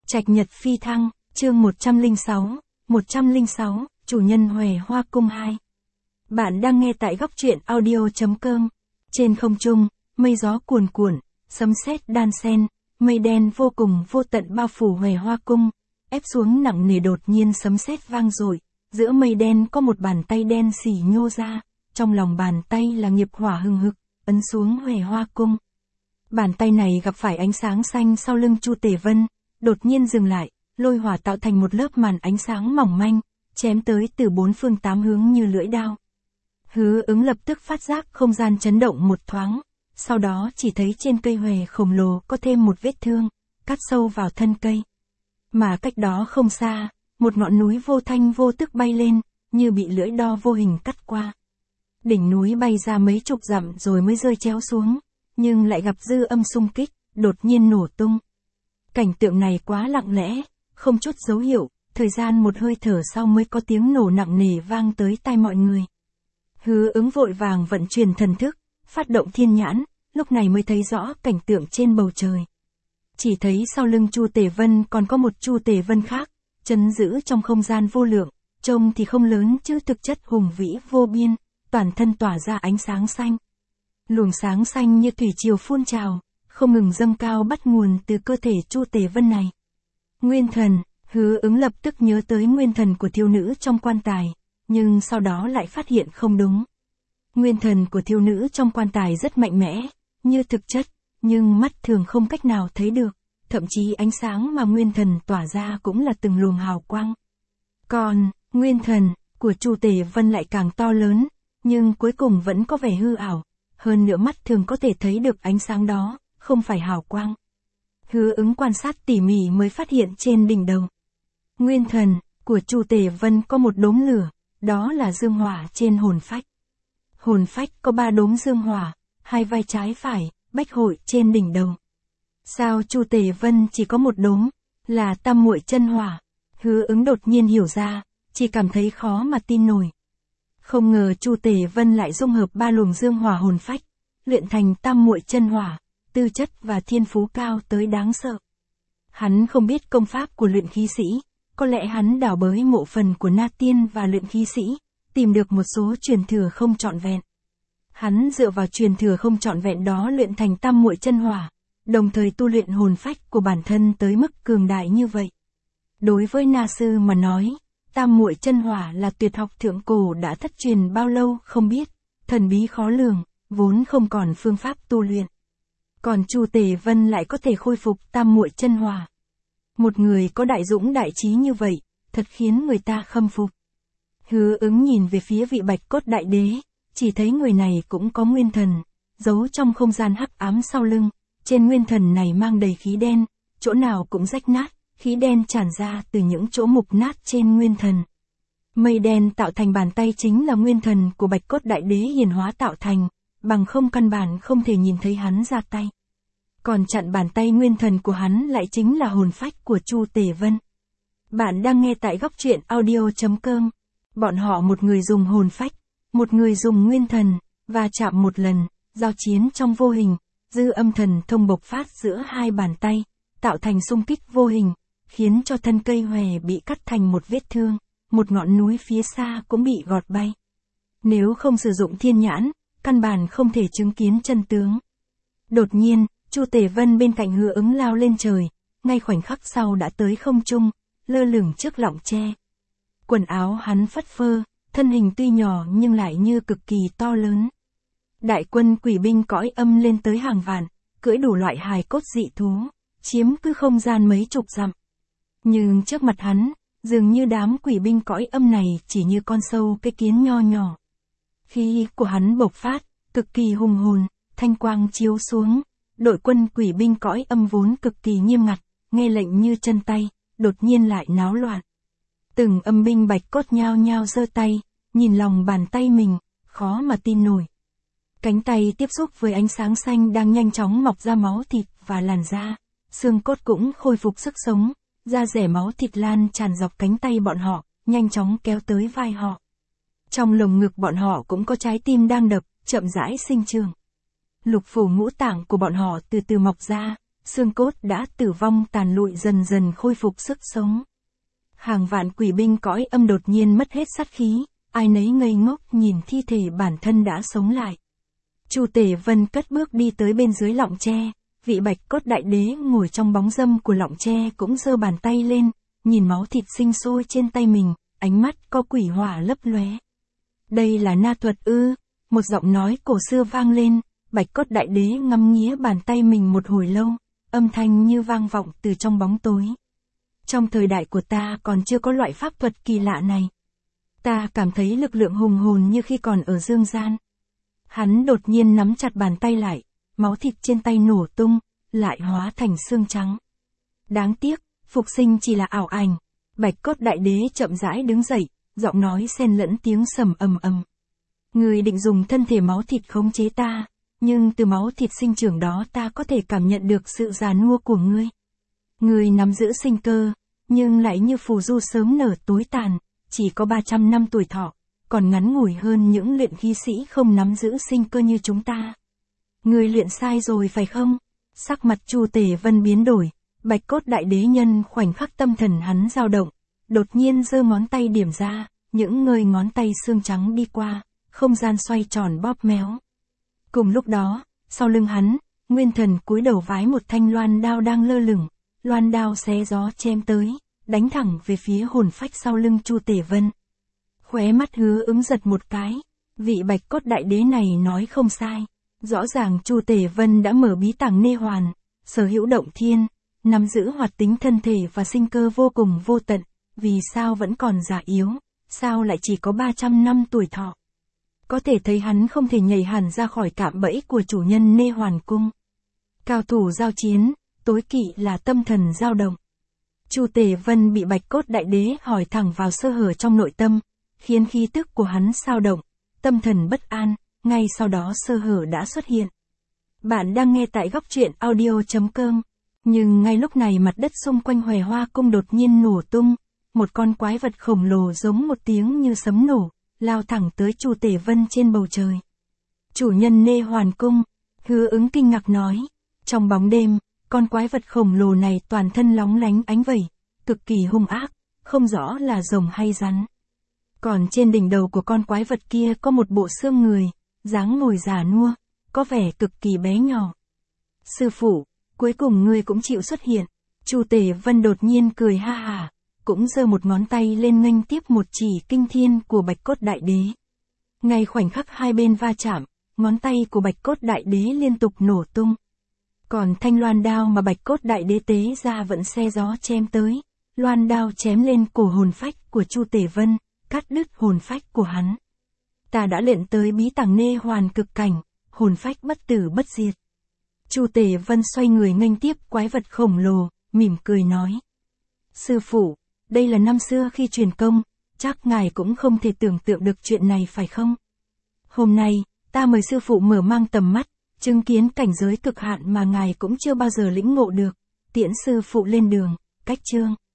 Trạch Nhật Phi Thăng, chương 106, Chủ nhân Huệ Hoa Cung 2. Bạn đang nghe tại góc truyện audio.com. Trên không trung, mây gió cuồn cuộn, sấm sét đan xen, mây đen vô cùng vô tận bao phủ Huệ Hoa Cung, ép xuống nặng nề. Đột nhiên sấm sét vang dội, giữa mây đen có một bàn tay đen xỉ nhô ra, trong lòng bàn tay là nghiệp hỏa hừng hực, ấn xuống Huệ Hoa Cung. Bàn tay này gặp phải ánh sáng xanh sau lưng Chu Tề Vân, đột nhiên dừng lại, lôi hỏa tạo thành một lớp màn ánh sáng mỏng manh, chém tới từ bốn phương tám hướng như lưỡi đao. Hứa Ứng lập tức phát giác không gian chấn động một thoáng, sau đó chỉ thấy trên cây huệ khổng lồ có thêm một vết thương, cắt sâu vào thân cây. Mà cách đó không xa, một ngọn núi vô thanh vô tức bay lên, như bị lưỡi đao vô hình cắt qua. Đỉnh núi bay ra mấy chục dặm rồi mới rơi chéo xuống, nhưng lại gặp dư âm xung kích, đột nhiên nổ tung. Cảnh tượng này quá lặng lẽ, không chút dấu hiệu, thời gian một hơi thở sau mới có tiếng nổ nặng nề vang tới tai mọi người. Hứa Ứng vội vàng vận chuyển thần thức, phát động thiên nhãn, lúc này mới thấy rõ cảnh tượng trên bầu trời. Chỉ thấy sau lưng Chu Tề Vân còn có một Chu Tề Vân khác, trấn giữ trong không gian vô lượng, trông thì không lớn chứ thực chất hùng vĩ vô biên, toàn thân tỏa ra ánh sáng xanh. Luồng sáng xanh như thủy triều phun trào, không ngừng dâng cao bắt nguồn từ cơ thể Chu Tề Vân này. Nguyên thần, Hứa Ứng lập tức nhớ tới nguyên thần của thiếu nữ trong quan tài, nhưng sau đó lại phát hiện không đúng. Nguyên thần của thiếu nữ trong quan tài rất mạnh mẽ, như thực chất, nhưng mắt thường không cách nào thấy được, thậm chí ánh sáng mà nguyên thần tỏa ra cũng là từng luồng hào quang. Còn, nguyên thần của Chu Tề Vân lại càng to lớn, nhưng cuối cùng vẫn có vẻ hư ảo, hơn nữa mắt thường có thể thấy được ánh sáng đó, không phải hào quang. Hứa Ứng quan sát tỉ mỉ mới phát hiện trên đỉnh đầu nguyên thần của Chu Tề Vân có một đốm lửa, đó là dương hỏa trên hồn phách. Hồn phách có 3 đốm dương hỏa, 2 vai trái phải, bách hội trên đỉnh đầu. Sao Chu Tề Vân chỉ có một đốm, là tam muội chân hỏa? Hứa Ứng đột nhiên hiểu ra, chỉ cảm thấy khó mà tin nổi. Không ngờ Chu Tề Vân lại dung hợp 3 luồng dương hỏa hồn phách, luyện thành tam muội chân hỏa, tư chất và thiên phú cao tới đáng sợ. Hắn không biết công pháp của luyện khí sĩ, có lẽ hắn đào bới mộ phần của Na Tiên và luyện khí sĩ, tìm được một số truyền thừa không trọn vẹn. Hắn dựa vào truyền thừa không trọn vẹn đó luyện thành tam muội chân hỏa, đồng thời tu luyện hồn phách của bản thân tới mức cường đại như vậy. Đối với Na Sư mà nói, tam muội chân hỏa là tuyệt học thượng cổ đã thất truyền bao lâu không biết, thần bí khó lường, vốn không còn phương pháp tu luyện. Còn Chu Tề Vân lại có thể khôi phục tam muội chân hỏa. Một người có đại dũng đại trí như vậy, thật khiến người ta khâm phục. Hứa Ứng nhìn về phía vị Bạch Cốt Đại Đế, chỉ thấy người này cũng có nguyên thần, giấu trong không gian hắc ám sau lưng, trên nguyên thần này mang đầy khí đen, chỗ nào cũng rách nát, khí đen tràn ra từ những chỗ mục nát trên nguyên thần. Mây đen tạo thành bàn tay chính là nguyên thần của Bạch Cốt Đại Đế hiển hóa tạo thành, bằng không căn bản không thể nhìn thấy hắn ra tay. Còn chặn bàn tay nguyên thần của hắn lại chính là hồn phách của Chu Tề Vân. Bạn đang nghe tại góc truyện audio.com. Bọn họ một người dùng hồn phách, một người dùng nguyên thần, và chạm một lần, giao chiến trong vô hình, dư âm thần thông bộc phát giữa hai bàn tay, tạo thành xung kích vô hình, khiến cho thân cây huệ bị cắt thành một vết thương, một ngọn núi phía xa cũng bị gọt bay. Nếu không sử dụng thiên nhãn, căn bản không thể chứng kiến chân tướng. Đột nhiên, Chu Tề Vân bên cạnh Hứa Ứng lao lên trời, ngay khoảnh khắc sau đã tới không trung, lơ lửng trước lọng tre. Quần áo hắn phất phơ, thân hình tuy nhỏ nhưng lại như cực kỳ to lớn. Đại quân quỷ binh cõi âm lên tới hàng vạn, cưỡi đủ loại hài cốt dị thú, chiếm cứ không gian mấy chục dặm. Nhưng trước mặt hắn, dường như đám quỷ binh cõi âm này chỉ như con sâu cái kiến nho nhỏ. Khí của hắn bộc phát, cực kỳ hùng hồn, thanh quang chiếu xuống. Đội quân quỷ binh cõi âm vốn cực kỳ nghiêm ngặt, nghe lệnh như chân tay, đột nhiên lại náo loạn. Từng âm binh Bạch Cốt nhao nhao giơ tay, nhìn lòng bàn tay mình, khó mà tin nổi. Cánh tay tiếp xúc với ánh sáng xanh đang nhanh chóng mọc ra máu thịt và làn da, xương cốt cũng khôi phục sức sống, da rẻ máu thịt lan tràn dọc cánh tay bọn họ, nhanh chóng kéo tới vai họ. Trong lồng ngực bọn họ cũng có trái tim đang đập, chậm rãi sinh trưởng. Lục phủ ngũ tạng của bọn họ từ từ mọc ra, xương cốt đã tử vong tàn lụi dần dần khôi phục sức sống. Hàng vạn quỷ binh cõi âm đột nhiên mất hết sát khí, ai nấy ngây ngốc nhìn thi thể bản thân đã sống lại. Chu Tề Vân cất bước đi tới bên dưới lọng tre, vị Bạch Cốt Đại Đế ngồi trong bóng râm của lọng tre cũng giơ bàn tay lên, nhìn máu thịt sinh sôi trên tay mình, ánh mắt có quỷ hỏa lấp lóe. Đây là na thuật ư? Một giọng nói cổ xưa vang lên, Bạch Cốt Đại Đế ngắm nghía bàn tay mình một hồi lâu, âm thanh như vang vọng từ trong bóng tối. Trong thời đại của ta còn chưa có loại pháp thuật kỳ lạ này. Ta cảm thấy lực lượng hùng hồn như khi còn ở dương gian. Hắn đột nhiên nắm chặt bàn tay lại, máu thịt trên tay nổ tung, lại hóa thành xương trắng. Đáng tiếc, phục sinh chỉ là ảo ảnh. Bạch Cốt Đại Đế chậm rãi đứng dậy, giọng nói xen lẫn tiếng sầm ầm ầm. Ngươi định dùng thân thể máu thịt khống chế ta, nhưng từ máu thịt sinh trưởng đó ta có thể cảm nhận được sự già nua của ngươi. Ngươi nắm giữ sinh cơ, nhưng lại như phù du sớm nở tối tàn, chỉ có 300 năm tuổi thọ, còn ngắn ngủi hơn những luyện khí sĩ không nắm giữ sinh cơ như chúng ta. Ngươi luyện sai rồi phải không? Sắc mặt Chu Tề Vân biến đổi, Bạch Cốt Đại Đế nhân khoảnh khắc tâm thần hắn dao động, đột nhiên giơ ngón tay điểm ra, những ngơi ngón tay xương trắng đi qua, không gian xoay tròn bóp méo. Cùng lúc đó, sau lưng hắn, Nguyên Thần cúi đầu vái một thanh loan đao đang lơ lửng, loan đao xé gió chém tới, đánh thẳng về phía hồn phách sau lưng Chu Tề Vân. Khóe mắt Hứa Ứng giật một cái, vị Bạch Cốt Đại Đế này nói không sai, rõ ràng Chu Tề Vân đã mở bí tàng nê hoàn, sở hữu động thiên, nắm giữ hoạt tính thân thể và sinh cơ vô cùng vô tận, vì sao vẫn còn già yếu, sao lại chỉ có 300 năm tuổi thọ. Có thể thấy hắn không thể nhảy hẳn ra khỏi cạm bẫy của chủ nhân nê hoàn cung. Cao thủ giao chiến, tối kỵ là tâm thần dao động. Chu Tề Vân bị Bạch Cốt Đại Đế hỏi thẳng vào sơ hở trong nội tâm, khiến khí tức của hắn xao động, tâm thần bất an, ngay sau đó sơ hở đã xuất hiện. Bạn đang nghe tại góc truyện audio.com. Nhưng ngay lúc này mặt đất xung quanh Huệ Hoa cung đột nhiên nổ tung, một con quái vật khổng lồ giống một tiếng như sấm nổ, lao thẳng tới Chu Tề Vân trên bầu trời. Chủ nhân nê hoàn cung, Hứa Ứng kinh ngạc nói. Trong bóng đêm, con quái vật khổng lồ này toàn thân lóng lánh ánh vẩy, cực kỳ hung ác, không rõ là rồng hay rắn. Còn trên đỉnh đầu của con quái vật kia có một bộ xương người, dáng ngồi già nua, có vẻ cực kỳ bé nhỏ. Sư phụ, cuối cùng ngươi cũng chịu xuất hiện. Chu Tề Vân đột nhiên cười ha hả, cũng giơ một ngón tay lên nghênh tiếp một chỉ kinh thiên của Bạch Cốt Đại Đế. Ngay khoảnh khắc hai bên va chạm, ngón tay của Bạch Cốt Đại Đế liên tục nổ tung. Còn thanh loan đao mà Bạch Cốt Đại Đế tế ra vẫn xe gió chém tới, loan đao chém lên cổ hồn phách của Chu Tề Vân, cắt đứt hồn phách của hắn. Ta đã luyện tới bí tàng nê hoàn cực cảnh, hồn phách bất tử bất diệt. Chu Tề Vân xoay người nghênh tiếp quái vật khổng lồ, mỉm cười nói. Sư phụ, đây là năm xưa khi truyền công, chắc ngài cũng không thể tưởng tượng được chuyện này phải không? Hôm nay, ta mời sư phụ mở mang tầm mắt, chứng kiến cảnh giới cực hạn mà ngài cũng chưa bao giờ lĩnh ngộ được, tiễn sư phụ lên đường, cách chương.